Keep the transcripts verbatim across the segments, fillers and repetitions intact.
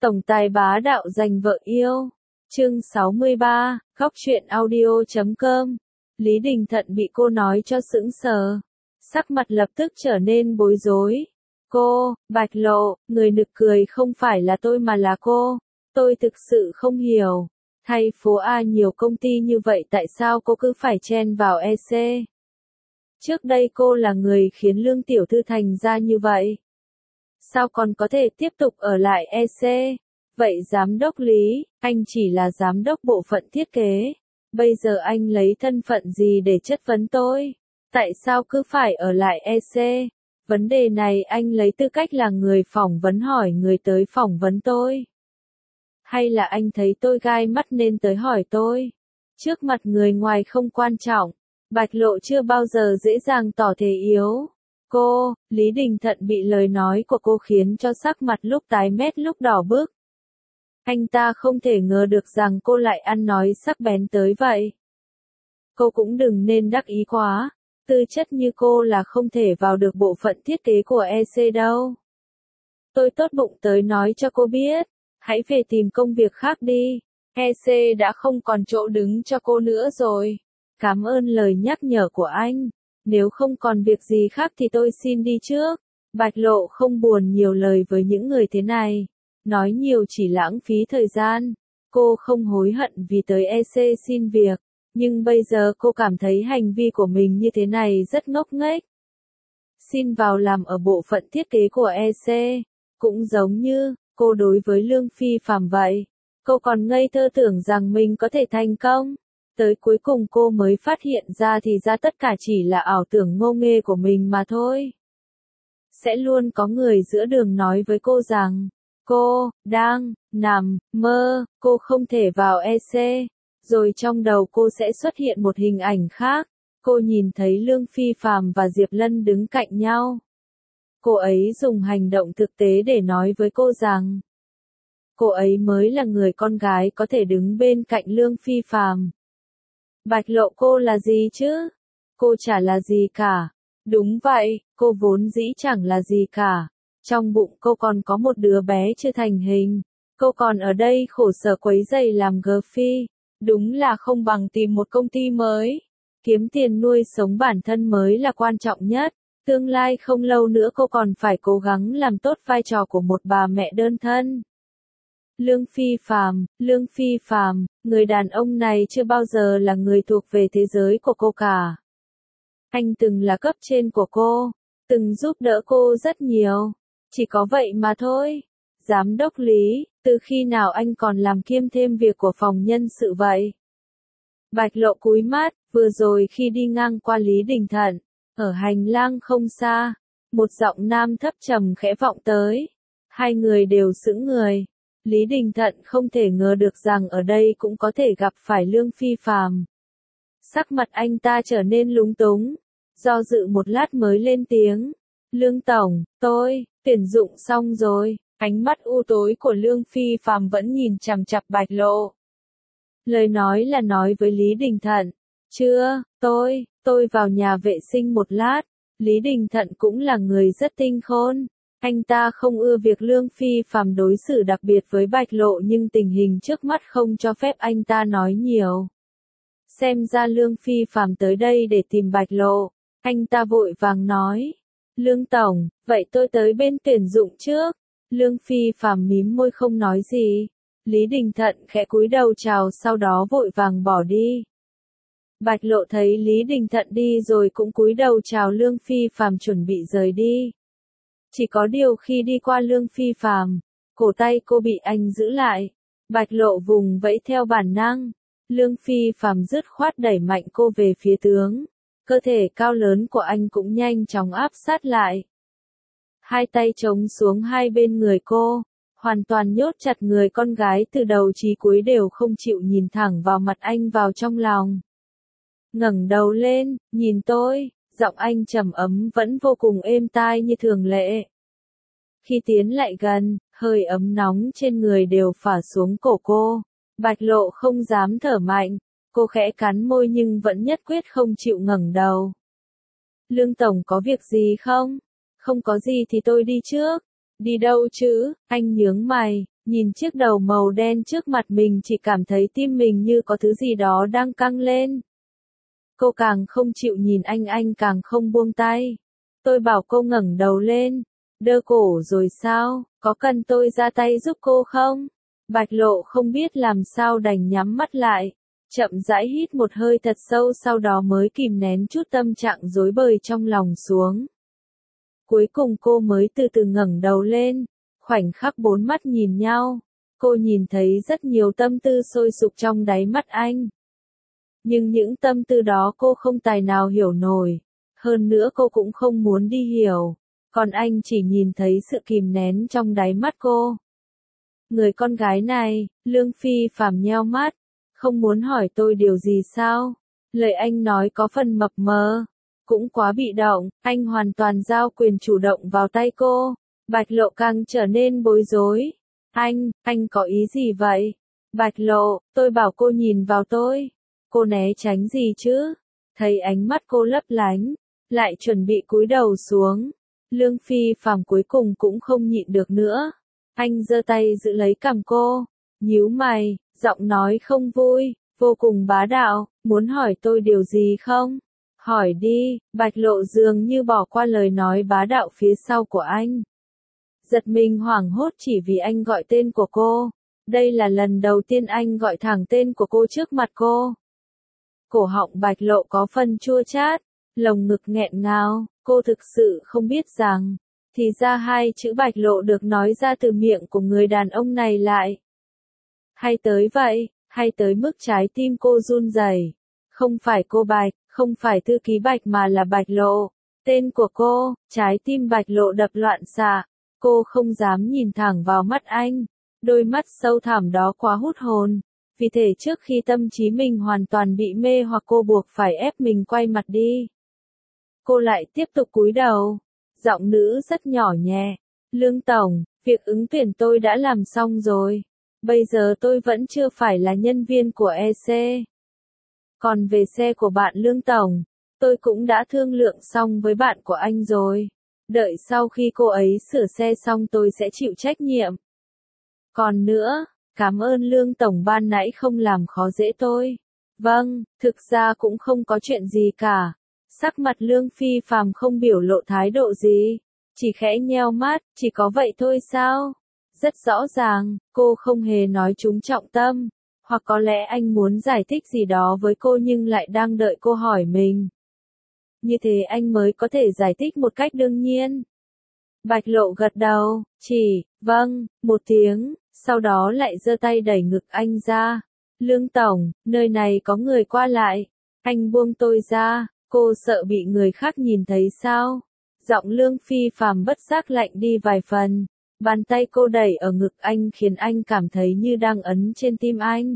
Tổng tài bá đạo giành vợ yêu. Chương sáu mươi ba, Góc truyện audio chấm com. Lý Đình Thận bị cô nói cho sững sờ. Sắc mặt lập tức trở nên bối rối. Cô, Bạch Lộ, người nực cười không phải là tôi mà là cô. Tôi thực sự không hiểu. Thay phố A nhiều công ty như vậy tại sao cô cứ phải chen vào e xê? Trước đây cô là người khiến Lương Tiểu Thư thành ra như vậy. Sao còn có thể tiếp tục ở lại e xê? Vậy giám đốc Lý, anh chỉ là giám đốc bộ phận thiết kế. Bây giờ anh lấy thân phận gì để chất vấn tôi? Tại sao cứ phải ở lại e xê? Vấn đề này anh lấy tư cách là người phỏng vấn hỏi người tới phỏng vấn tôi. Hay là anh thấy tôi gai mắt nên tới hỏi tôi? Trước mặt người ngoài không quan trọng. Bạch Lộ chưa bao giờ dễ dàng tỏ thể yếu. Cô, Lý Đình Thận bị lời nói của cô khiến cho sắc mặt lúc tái mét lúc đỏ bừng. Anh ta không thể ngờ được rằng cô lại ăn nói sắc bén tới vậy. Cô cũng đừng nên đắc ý quá, tư chất như cô là không thể vào được bộ phận thiết kế của e xê đâu. Tôi tốt bụng tới nói cho cô biết, hãy về tìm công việc khác đi, e xê đã không còn chỗ đứng cho cô nữa rồi. Cảm ơn lời nhắc nhở của anh, nếu không còn việc gì khác thì tôi xin đi trước. Bạch Lộ không buồn nhiều lời với những người thế này. Nói nhiều chỉ lãng phí thời gian. Cô không hối hận vì tới e xê xin việc. Nhưng bây giờ cô cảm thấy hành vi của mình như thế này rất ngốc nghếch. Xin vào làm ở bộ phận thiết kế của e xê. Cũng giống như, cô đối với Lương Phi Phạm vậy. Cô còn ngây thơ tưởng rằng mình có thể thành công. Tới cuối cùng cô mới phát hiện ra thì ra tất cả chỉ là ảo tưởng ngô nghê của mình mà thôi. Sẽ luôn có người giữa đường nói với cô rằng, cô, đang, nằm, mơ, cô không thể vào e xê. Rồi trong đầu cô sẽ xuất hiện một hình ảnh khác. Cô nhìn thấy Lương Phi Phạm và Diệp Lân đứng cạnh nhau. Cô ấy dùng hành động thực tế để nói với cô rằng, cô ấy mới là người con gái có thể đứng bên cạnh Lương Phi Phạm. Bạch Lộ cô là gì chứ? Cô chả là gì cả. Đúng vậy, cô vốn dĩ chẳng là gì cả. Trong bụng cô còn có một đứa bé chưa thành hình. Cô còn ở đây khổ sở quấy rầy làm gờ phi. Đúng là không bằng tìm một công ty mới. Kiếm tiền nuôi sống bản thân mới là quan trọng nhất. Tương lai không lâu nữa cô còn phải cố gắng làm tốt vai trò của một bà mẹ đơn thân. Lương Phi Phạm, Lương Phi Phạm, người đàn ông này chưa bao giờ là người thuộc về thế giới của cô cả. Anh từng là cấp trên của cô, từng giúp đỡ cô rất nhiều. Chỉ có vậy mà thôi. Giám đốc Lý, từ khi nào anh còn làm kiêm thêm việc của phòng nhân sự vậy? Bạch Lộ cúi mắt, vừa rồi khi đi ngang qua Lý Đình Thận, ở hành lang không xa, một giọng nam thấp trầm khẽ vọng tới. Hai người đều sững người. Lý Đình Thận không thể ngờ được rằng ở đây cũng có thể gặp phải Lương Phi Phạm. Sắc mặt anh ta trở nên lúng túng, do dự một lát mới lên tiếng. Lương Tổng, tôi, tuyển dụng xong rồi. Ánh mắt u tối của Lương Phi Phạm vẫn nhìn chằm chằm Bạch Lộ. Lời nói là nói với Lý Đình Thận. Chưa, tôi, tôi vào nhà vệ sinh một lát. Lý Đình Thận cũng là người rất tinh khôn. Anh ta không ưa việc Lương Phi Phạm đối xử đặc biệt với Bạch Lộ nhưng tình hình trước mắt không cho phép anh ta nói nhiều. Xem ra Lương Phi Phạm tới đây để tìm Bạch Lộ. Anh ta vội vàng nói. Lương Tổng, vậy tôi tới bên tuyển dụng trước. Lương Phi Phạm mím môi không nói gì. Lý Đình Thận khẽ cúi đầu chào sau đó vội vàng bỏ đi. Bạch Lộ thấy Lý Đình Thận đi rồi cũng cúi đầu chào Lương Phi Phạm chuẩn bị rời đi. Chỉ có điều khi đi qua Lương Phi Phạm, cổ tay cô bị anh giữ lại. Bạch Lộ vùng vẫy theo bản năng. Lương Phi Phạm dứt khoát đẩy mạnh cô về phía tướng. Cơ thể cao lớn của anh cũng nhanh chóng áp sát lại. Hai tay chống xuống hai bên người cô, hoàn toàn nhốt chặt người con gái từ đầu chí cuối đều không chịu nhìn thẳng vào mặt anh vào trong lòng. Ngẩng đầu lên, nhìn tôi, giọng anh trầm ấm vẫn vô cùng êm tai như thường lệ. Khi tiến lại gần, hơi ấm nóng trên người đều phả xuống cổ cô. Bạch Lộ không dám thở mạnh, cô khẽ cắn môi nhưng vẫn nhất quyết không chịu ngẩng đầu. Lương Tổng có việc gì không? Không có gì thì tôi đi trước. Đi đâu chứ? Anh nhướng mày, Nhìn chiếc đầu màu đen trước mặt mình chỉ cảm thấy tim mình như có thứ gì đó đang căng lên. Cô càng không chịu nhìn anh anh càng không buông tay. Tôi bảo cô ngẩng đầu lên. Đơ cổ rồi sao, có cần tôi ra tay giúp cô không? Bạch Lộ không biết làm sao đành nhắm mắt lại. Chậm rãi hít một hơi thật sâu sau đó mới kìm nén chút tâm trạng rối bời trong lòng xuống. Cuối cùng cô mới từ từ ngẩng đầu lên. Khoảnh khắc bốn mắt nhìn nhau. Cô nhìn thấy rất nhiều tâm tư sôi sục trong đáy mắt anh. Nhưng những tâm tư đó cô không tài nào hiểu nổi. Hơn nữa cô cũng không muốn đi hiểu. Còn anh chỉ nhìn thấy sự kìm nén trong đáy mắt cô. Người con gái này, Lương Phi Phàm nheo mắt. Không muốn hỏi tôi điều gì sao? Lời anh nói có phần mập mờ. Cũng quá bị động, anh hoàn toàn giao quyền chủ động vào tay cô. Bạch Lộ càng trở nên bối rối. Anh, anh có ý gì vậy? Bạch Lộ, tôi bảo cô nhìn vào tôi. Cô né tránh gì chứ? Thấy ánh mắt cô lấp lánh, lại chuẩn bị cúi đầu xuống. Lương Phi Phàm cuối cùng cũng không nhịn được nữa. Anh giơ tay giữ lấy cằm cô, nhíu mày, giọng nói không vui, vô cùng bá đạo, muốn hỏi tôi điều gì không? Hỏi đi, Bạch Lộ dường như bỏ qua lời nói bá đạo phía sau của anh. Giật mình hoảng hốt chỉ vì anh gọi tên của cô. Đây là lần đầu tiên anh gọi thẳng tên của cô trước mặt cô. Cổ họng Bạch Lộ có phần chua chát, lồng ngực nghẹn ngào, cô thực sự không biết rằng, thì ra hai chữ Bạch Lộ được nói ra từ miệng của người đàn ông này lại. Hay tới vậy, hay tới mức trái tim cô run rẩy. Không phải cô Bạch, không phải thư ký Bạch mà là Bạch Lộ. Tên của cô, trái tim Bạch Lộ đập loạn xạ. Cô không dám nhìn thẳng vào mắt anh. Đôi mắt sâu thẳm đó quá hút hồn. Vì thế trước khi tâm trí mình hoàn toàn bị mê hoặc cô buộc phải ép mình quay mặt đi. Cô lại tiếp tục cúi đầu. Giọng nữ rất nhỏ nhẹ. Lương Tổng, việc ứng tuyển tôi đã làm xong rồi. Bây giờ tôi vẫn chưa phải là nhân viên của e xê. Còn về xe của bạn Lương Tổng, tôi cũng đã thương lượng xong với bạn của anh rồi. Đợi sau khi cô ấy sửa xe xong tôi sẽ chịu trách nhiệm. Còn nữa, cảm ơn Lương Tổng ban nãy không làm khó dễ tôi. Vâng, thực ra cũng không có chuyện gì cả. Sắc mặt Lương Phi Phàm không biểu lộ thái độ gì. Chỉ khẽ nheo mắt, chỉ có vậy thôi sao? Rất rõ ràng, cô không hề nói trúng trọng tâm. Hoặc có lẽ anh muốn giải thích gì đó với cô nhưng lại đang đợi cô hỏi mình. Như thế anh mới có thể giải thích một cách đương nhiên. Bạch Lộ gật đầu, chỉ, vâng, một tiếng, sau đó lại giơ tay đẩy ngực anh ra. Lương Tổng, nơi này có người qua lại. Anh buông tôi ra, cô sợ bị người khác nhìn thấy sao? Giọng Lương Phi Phàm bất giác lạnh đi vài phần. Bàn tay cô đẩy ở ngực anh khiến anh cảm thấy như đang ấn trên tim anh.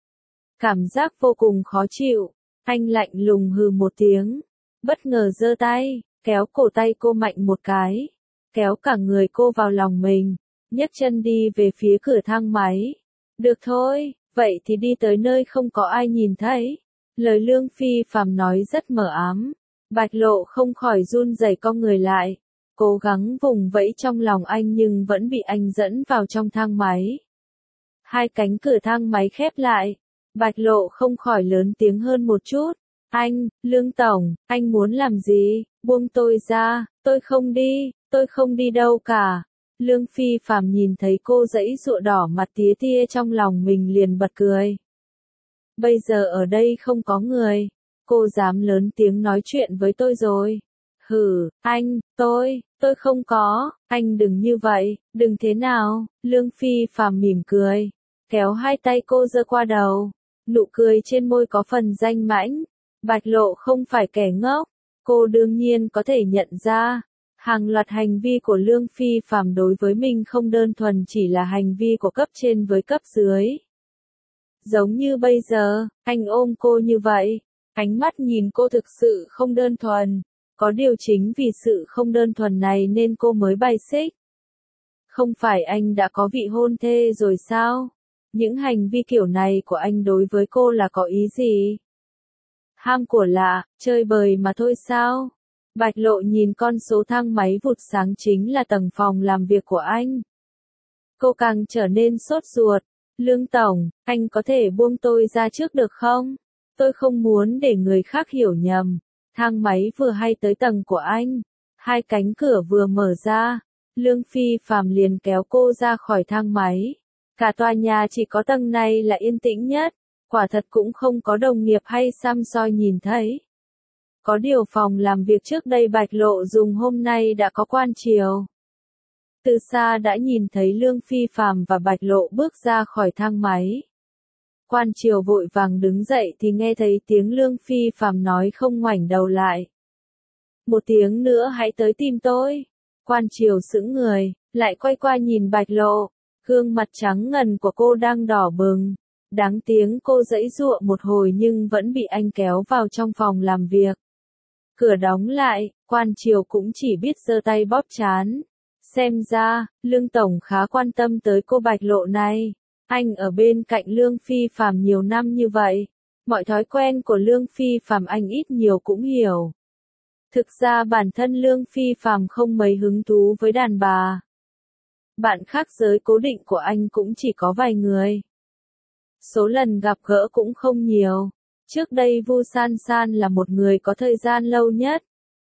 Cảm giác vô cùng khó chịu. Anh lạnh lùng hừ một tiếng. Bất ngờ giơ tay, kéo cổ tay cô mạnh một cái. Kéo cả người cô vào lòng mình. Nhấc chân đi về phía cửa thang máy. Được thôi, vậy thì đi tới nơi không có ai nhìn thấy. Lời Lương Phi Phàm nói rất mờ ám. Bạch Lộ không khỏi run rẩy cong người lại. Cố gắng vùng vẫy trong lòng anh nhưng vẫn bị anh dẫn vào trong thang máy. Hai cánh cửa thang máy khép lại. Bạch Lộ không khỏi lớn tiếng hơn một chút. Anh, Lương Tổng, anh muốn làm gì? Buông tôi ra, tôi không đi, tôi không đi đâu cả. Lương Phi Phàm nhìn thấy cô giãy giụa đỏ mặt tía tia trong lòng mình liền bật cười. Bây giờ ở đây không có người. Cô dám lớn tiếng nói chuyện với tôi rồi. Hừ, anh, tôi, tôi không có, anh đừng như vậy, đừng thế nào. Lương Phi Phàm mỉm cười, kéo hai tay cô giơ qua đầu. Nụ cười trên môi có phần danh mãnh. Bạch Lộ không phải kẻ ngốc. Cô đương nhiên có thể nhận ra. Hàng loạt hành vi của Lương Phi Phàm đối với mình không đơn thuần chỉ là hành vi của cấp trên với cấp dưới. Giống như bây giờ, anh ôm cô như vậy. Ánh mắt nhìn cô thực sự không đơn thuần. Có điều chính vì sự không đơn thuần này nên cô mới bài xích. Không phải anh đã có vị hôn thê rồi sao? Những hành vi kiểu này của anh đối với cô là có ý gì? Ham của lạ, chơi bời mà thôi sao? Bạch Lộ nhìn con số thang máy vụt sáng chính là tầng phòng làm việc của anh. Cô càng trở nên sốt ruột. Lương Tổng, anh có thể buông tôi ra trước được không? Tôi không muốn để người khác hiểu nhầm. Thang máy vừa hay tới tầng của anh. Hai cánh cửa vừa mở ra. Lương Phi Phạm liền kéo cô ra khỏi thang máy. Cả tòa nhà chỉ có tầng này là yên tĩnh nhất. Quả thật cũng không có đồng nghiệp hay xăm soi nhìn thấy. Có điều phòng làm việc trước đây Bạch Lộ dùng hôm nay đã có quan triều. Từ xa đã nhìn thấy Lương Phi Phạm và Bạch Lộ bước ra khỏi thang máy. Quan triều vội vàng đứng dậy thì nghe thấy tiếng Lương Phi Phạm nói không ngoảnh đầu lại. Một tiếng nữa hãy tới tìm tôi. Quan triều sững người, lại quay qua nhìn Bạch Lộ. Gương mặt trắng ngần của cô đang đỏ bừng. Đáng tiếng cô giãy giụa một hồi nhưng vẫn bị anh kéo vào trong phòng làm việc. Cửa đóng lại, quan triều cũng chỉ biết giơ tay bóp trán. Xem ra, Lương Tổng khá quan tâm tới cô Bạch Lộ này. Anh ở bên cạnh Lương Phi Phạm nhiều năm như vậy. Mọi thói quen của Lương Phi Phạm anh ít nhiều cũng hiểu. Thực ra bản thân Lương Phi Phạm không mấy hứng thú với đàn bà. Bạn khác giới cố định của anh cũng chỉ có vài người. Số lần gặp gỡ cũng không nhiều. Trước đây Vu San San là một người có thời gian lâu nhất.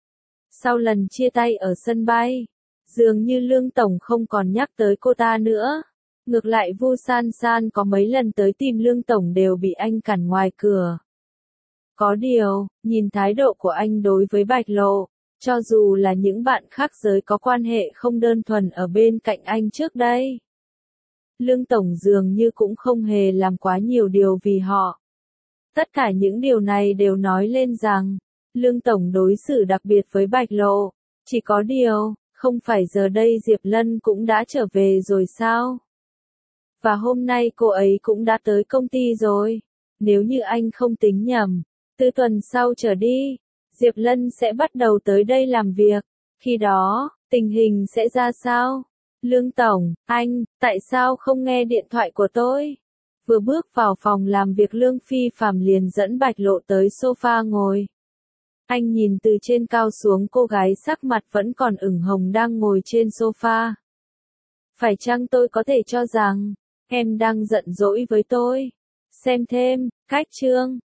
Sau lần chia tay ở sân bay, dường như Lương Tổng không còn nhắc tới cô ta nữa. Ngược lại Vu San San có mấy lần tới tìm Lương Tổng đều bị anh cản ngoài cửa. Có điều, nhìn thái độ của anh đối với Bạch Lộ, cho dù là những bạn khác giới có quan hệ không đơn thuần ở bên cạnh anh trước đây. Lương Tổng dường như cũng không hề làm quá nhiều điều vì họ. Tất cả những điều này đều nói lên rằng, Lương Tổng đối xử đặc biệt với Bạch Lộ. Chỉ có điều, không phải giờ đây Diệp Lân cũng đã trở về rồi sao? Và hôm nay cô ấy cũng đã tới công ty rồi. Nếu như anh không tính nhầm, từ tuần sau trở đi, Diệp Lân sẽ bắt đầu tới đây làm việc. Khi đó, tình hình sẽ ra sao? Lương Tổng, anh, tại sao không nghe điện thoại của tôi? Vừa bước vào phòng làm việc Lương Phi Phạm liền dẫn Bạch Lộ tới sofa ngồi. Anh nhìn từ trên cao xuống cô gái sắc mặt vẫn còn ửng hồng đang ngồi trên sofa. Phải chăng tôi có thể cho rằng, em đang giận dỗi với tôi? Xem thêm, cách chương.